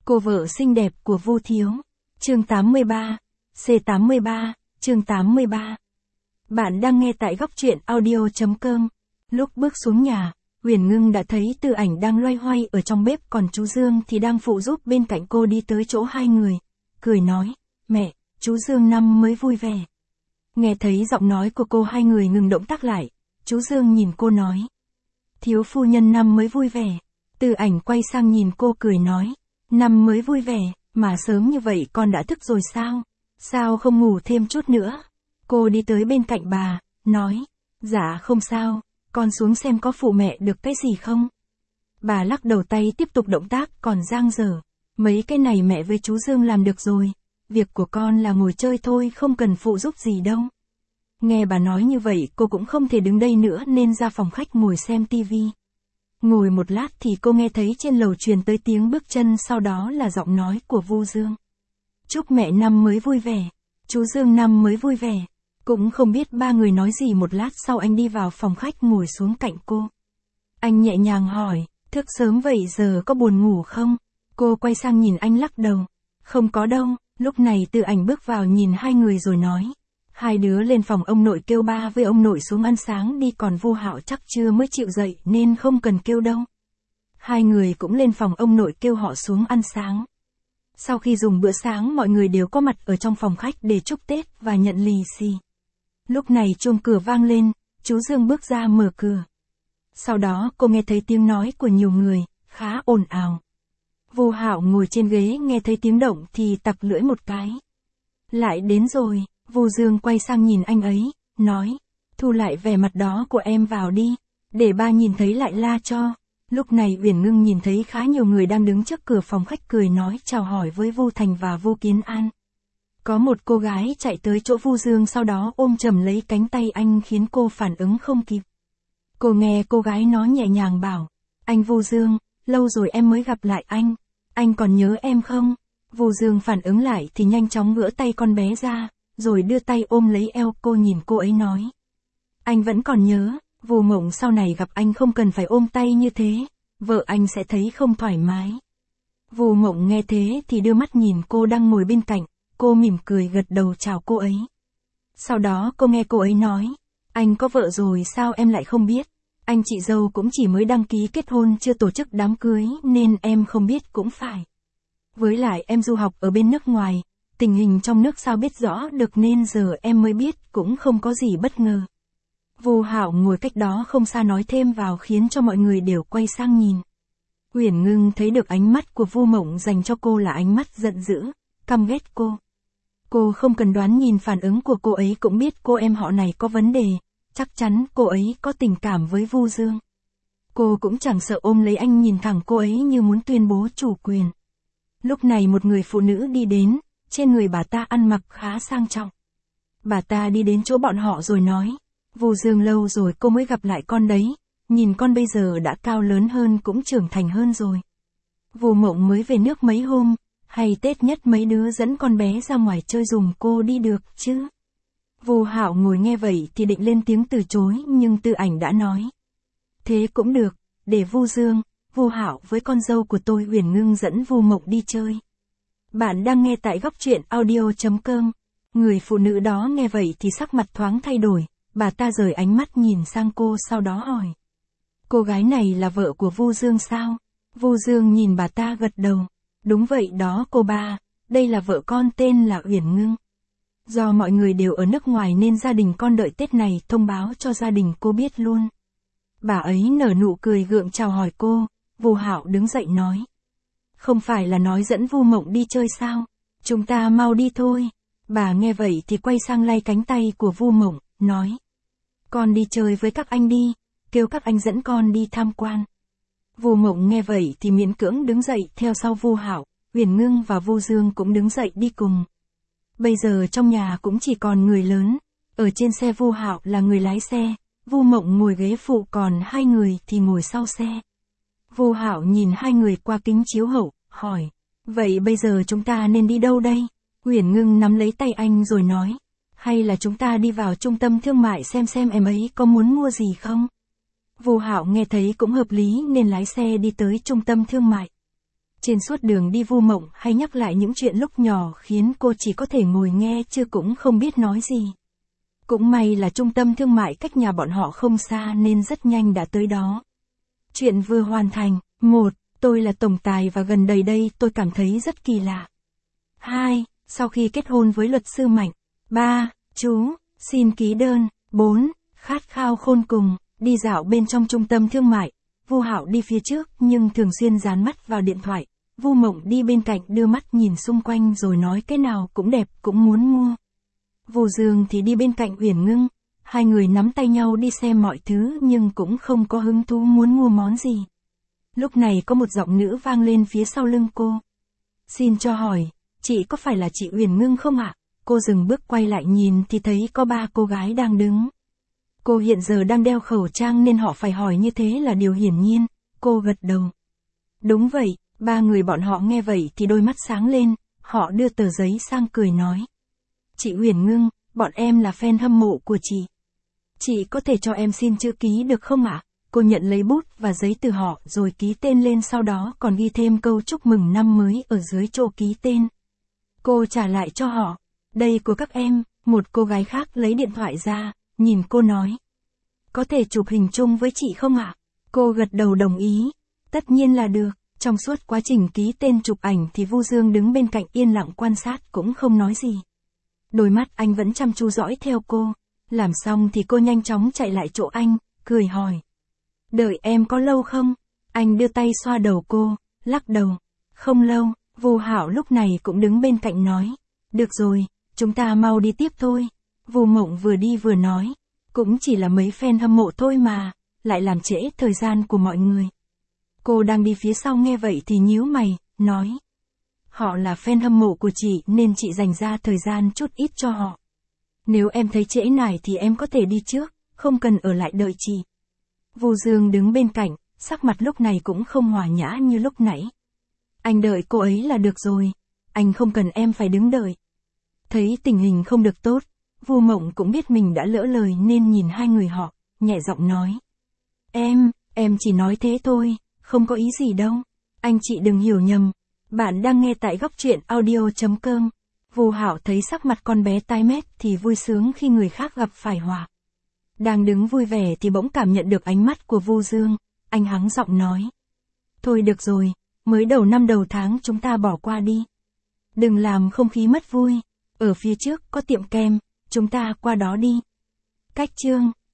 Cô vợ xinh đẹp của Vu Thiếu. Chương 83. C83, chương 83. Bạn đang nghe tại góc truyện audio.com. Lúc bước xuống nhà, Huyền Ngưng đã thấy Tư Ảnh đang loay hoay ở trong bếp, còn chú Dương thì đang phụ giúp bên cạnh cô. Đi tới chỗ hai người, cười nói, mẹ, chú Dương năm mới vui vẻ. Nghe thấy giọng nói của cô, hai người ngừng động tác lại. Chú Dương nhìn cô nói, thiếu phu nhân năm mới vui vẻ. Tư Ảnh quay sang nhìn cô cười nói, năm mới vui vẻ, mà sớm như vậy con đã thức rồi sao? Sao không ngủ thêm chút nữa? Cô đi tới bên cạnh bà, nói, dạ không sao, con xuống xem có phụ mẹ được cái gì không? Bà lắc đầu, tay tiếp tục động tác còn dang dở. Mấy cái này mẹ với chú Dương làm được rồi, việc của con là ngồi chơi thôi, không cần phụ giúp gì đâu. Nghe bà nói như vậy, cô cũng không thể đứng đây nữa nên ra phòng khách ngồi xem tivi. Ngồi một lát thì cô nghe thấy trên lầu truyền tới tiếng bước chân, sau đó là giọng nói của Vu Dương. Chúc mẹ năm mới vui vẻ, chú Dương năm mới vui vẻ. Cũng không biết ba người nói gì, một lát sau anh đi vào phòng khách ngồi xuống cạnh cô. Anh nhẹ nhàng hỏi, thức sớm vậy giờ có buồn ngủ không? Cô quay sang nhìn anh lắc đầu. Không có đâu. Lúc này Tư Ảnh bước vào nhìn hai người rồi nói, hai đứa lên phòng ông nội kêu ba với ông nội xuống ăn sáng đi, còn Vu Hạo chắc chưa mới chịu dậy nên không cần kêu đâu. Hai người cũng lên phòng ông nội kêu họ xuống ăn sáng. Sau khi dùng bữa sáng, mọi người đều có mặt ở trong phòng khách để chúc Tết và nhận lì xì. Lúc này chuông cửa vang lên, chú Dương bước ra mở cửa. Sau đó cô nghe thấy tiếng nói của nhiều người, khá ồn ào. Vu Hạo ngồi trên ghế nghe thấy tiếng động thì tặc lưỡi một cái. Lại đến rồi. Vu Dương quay sang nhìn anh ấy, nói, thu lại vẻ mặt đó của em vào đi, để ba nhìn thấy lại la cho. Lúc này Uyển Ngưng nhìn thấy khá nhiều người đang đứng trước cửa phòng khách, cười nói chào hỏi với Vu Thành và Vu Kiến An. Có một cô gái chạy tới chỗ Vu Dương, sau đó ôm chầm lấy cánh tay anh khiến cô phản ứng không kịp. Cô nghe cô gái nói nhẹ nhàng bảo, anh Vu Dương, lâu rồi em mới gặp lại anh còn nhớ em không? Vu Dương phản ứng lại thì nhanh chóng gỡ tay con bé ra, rồi đưa tay ôm lấy eo cô, nhìn cô ấy nói. Anh vẫn còn nhớ, Vu Mộng sau này gặp anh không cần phải ôm tay như thế, vợ anh sẽ thấy không thoải mái. Vu Mộng nghe thế thì đưa mắt nhìn cô đang ngồi bên cạnh, cô mỉm cười gật đầu chào cô ấy. Sau đó cô nghe cô ấy nói, anh có vợ rồi sao em lại không biết, anh chị dâu cũng chỉ mới đăng ký kết hôn chưa tổ chức đám cưới nên em không biết cũng phải. Với lại em du học ở bên nước ngoài, tình hình trong nước sao biết rõ được, nên giờ em mới biết, cũng không có gì bất ngờ. Vu Hạo ngồi cách đó không xa nói thêm vào khiến cho mọi người đều quay sang nhìn. Uyển Ngưng thấy được ánh mắt của Vu Mộng dành cho cô là ánh mắt giận dữ, căm ghét cô. Cô không cần đoán, nhìn phản ứng của cô ấy cũng biết cô em họ này có vấn đề, chắc chắn cô ấy có tình cảm với Vu Dương. Cô cũng chẳng sợ, ôm lấy anh nhìn thẳng cô ấy như muốn tuyên bố chủ quyền. Lúc này một người phụ nữ đi đến, trên người bà ta ăn mặc khá sang trọng. Bà ta đi đến chỗ bọn họ rồi nói, Vu Dương lâu rồi cô mới gặp lại con đấy, nhìn con bây giờ đã cao lớn hơn, cũng trưởng thành hơn rồi. Vu Mộng mới về nước mấy hôm, hay Tết nhất mấy đứa dẫn con bé ra ngoài chơi dùm cô đi được chứ? Vu Hạo ngồi nghe vậy thì định lên tiếng từ chối, nhưng Tư Ảnh đã nói, thế cũng được, để Vu Dương, Vu Hạo với con dâu của tôi Uyển Ngưng dẫn Vu Mộng đi chơi. Bạn đang nghe tại góc truyện audio.com. Người phụ nữ đó nghe vậy thì sắc mặt thoáng thay đổi, bà ta rời ánh mắt nhìn sang cô, sau đó hỏi, cô gái này là vợ của Vu Dương sao? Vu Dương nhìn bà ta gật đầu, đúng vậy đó cô ba, đây là vợ con, tên là Uyển Ngưng. Do mọi người đều ở nước ngoài nên gia đình con đợi Tết này thông báo cho gia đình cô biết luôn. Bà ấy nở nụ cười gượng chào hỏi cô. Vu Hạo đứng dậy nói, không phải là nói dẫn Vu Mộng đi chơi sao? Chúng ta mau đi thôi. Bà nghe vậy thì quay sang lay cánh tay của Vu Mộng, nói, con đi chơi với các anh đi, kêu các anh dẫn con đi tham quan. Vu Mộng nghe vậy thì miễn cưỡng đứng dậy theo sau Vu Hạo. Uyển Ngưng và Vu Dương cũng đứng dậy đi cùng. Bây giờ trong nhà cũng chỉ còn người lớn, ở trên xe Vu Hạo là người lái xe, Vu Mộng ngồi ghế phụ, còn hai người thì ngồi sau xe. Vu Hạo nhìn hai người qua kính chiếu hậu, hỏi, vậy bây giờ chúng ta nên đi đâu đây? Uyển Ngưng nắm lấy tay anh rồi nói, hay là chúng ta đi vào trung tâm thương mại xem em ấy có muốn mua gì không? Vu Hạo nghe thấy cũng hợp lý nên lái xe đi tới trung tâm thương mại. Trên suốt đường đi Vu Mộng hay nhắc lại những chuyện lúc nhỏ khiến cô chỉ có thể ngồi nghe chứ cũng không biết nói gì. Cũng may là trung tâm thương mại cách nhà bọn họ không xa nên rất nhanh đã tới đó. Chuyện vừa hoàn thành. 1. Tôi là tổng tài và gần đây tôi cảm thấy rất kỳ lạ. 2. Sau khi kết hôn với luật sư Mạnh. 3. Chú, xin ký đơn. 4. Khát khao khôn cùng, đi dạo bên trong trung tâm thương mại. Vu Hạo đi phía trước nhưng thường xuyên dán mắt vào điện thoại. Vu Mộng đi bên cạnh đưa mắt nhìn xung quanh rồi nói cái nào cũng đẹp cũng muốn mua. Vu Dương thì đi bên cạnh Uyển Ngưng. Hai người nắm tay nhau đi xem mọi thứ nhưng cũng không có hứng thú muốn mua món gì. Lúc này có một giọng nữ vang lên phía sau lưng cô. Xin cho hỏi, chị có phải là chị Uyển Ngưng không ạ? Cô dừng bước quay lại nhìn thì thấy có 3 cô gái đang đứng. Cô hiện giờ đang đeo khẩu trang nên họ phải hỏi như thế là điều hiển nhiên. Cô gật đầu. Đúng vậy, 3 người bọn họ nghe vậy thì đôi mắt sáng lên, họ đưa tờ giấy sang cười nói. Chị Uyển Ngưng, bọn em là fan hâm mộ của chị. Chị có thể cho em xin chữ ký được không ạ? Cô nhận lấy bút và giấy từ họ rồi ký tên lên, sau đó còn ghi thêm câu chúc mừng năm mới ở dưới chỗ ký tên. Cô trả lại cho họ. Đây của các em. Một cô gái khác lấy điện thoại ra, nhìn cô nói. Có thể chụp hình chung với chị không ạ? Cô gật đầu đồng ý. Tất nhiên là được. Trong suốt quá trình ký tên chụp ảnh thì Vu Dương đứng bên cạnh yên lặng quan sát cũng không nói gì. Đôi mắt anh vẫn chăm chú dõi theo cô. Làm xong thì cô nhanh chóng chạy lại chỗ anh, cười hỏi. Đợi em có lâu không? Anh đưa tay xoa đầu cô, lắc đầu. Không lâu. Vu Hạo lúc này cũng đứng bên cạnh nói. Được rồi, chúng ta mau đi tiếp thôi. Vu Mộng vừa đi vừa nói. Cũng chỉ là mấy fan hâm mộ thôi mà, lại làm trễ thời gian của mọi người. Cô đang đi phía sau nghe vậy thì nhíu mày, nói. Họ là fan hâm mộ của chị nên chị dành ra thời gian chút ít cho họ. Nếu em thấy trễ nải thì em có thể đi trước, không cần ở lại đợi chị. Vu Dương đứng bên cạnh, sắc mặt lúc này cũng không hòa nhã như lúc nãy. Anh đợi cô ấy là được rồi, anh không cần em phải đứng đợi. Thấy tình hình không được tốt, Vu Mộng cũng biết mình đã lỡ lời nên nhìn hai người họ, nhẹ giọng nói. Em chỉ nói thế thôi, không có ý gì đâu. Anh chị đừng hiểu nhầm. Bạn đang nghe tại góc truyện audio.com. Vu Hạo thấy sắc mặt con bé tái mét thì vui sướng khi người khác gặp phải họa. Đang đứng vui vẻ thì bỗng cảm nhận được ánh mắt của Vu Dương, anh hắng giọng nói. Thôi được rồi, mới đầu năm đầu tháng chúng ta bỏ qua đi. Đừng làm không khí mất vui, ở phía trước có tiệm kem, chúng ta qua đó đi. Cách chương